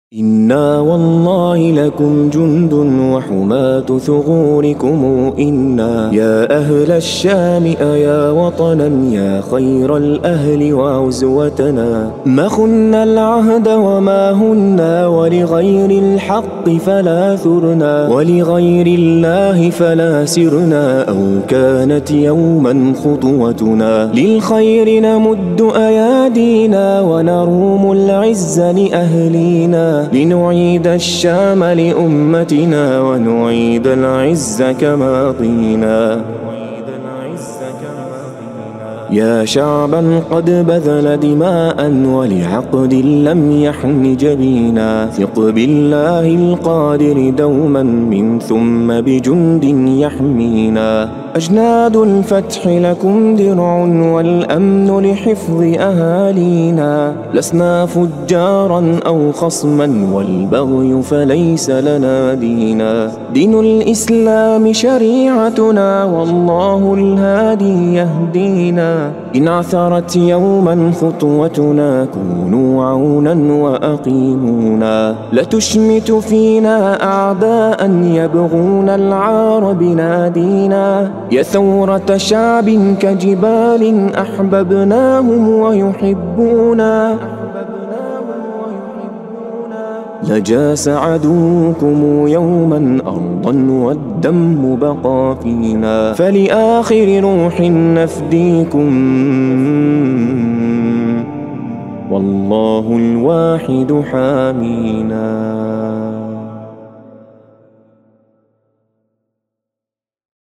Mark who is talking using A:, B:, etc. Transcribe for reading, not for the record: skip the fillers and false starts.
A: إنا والله لكم جند وحماة ثغوركم إنا يا أهل الشام أيا وطنا يا خير الأهل وعزوتنا ما خنا العهد وما هنا ولغير الحق فلا ثرنا ولغير الله فلا سرنا أو كانت يوما خطوتنا للخير نمد أيادينا ونروم العز لأهلينا لنعيد الشام لأمتنا ونعيد العز كماضينا يا شعبا قد بذل دماء ولعقد لم يحن جبينا ثق بالله القادر دوما من ثم بجند يحمينا أجناد الفتح لكم درع والأمن لحفظ أهالينا لسنا فجارا أو خصما والبغي فليس لنا دينا دين الإسلام شريعتنا والله الهادي يهدينا إن عثرت يوما خطوتنا كونوا عونا وأقيمونا لتشمت فينا أعداء يبغون العار بنادينا يا ثورة شعب كجبال أحببناهم ويحبونا لجاس عدوكم يوما أرضا والدم بقى فينا فلآخر روح نفديكم والله الواحد حامينا.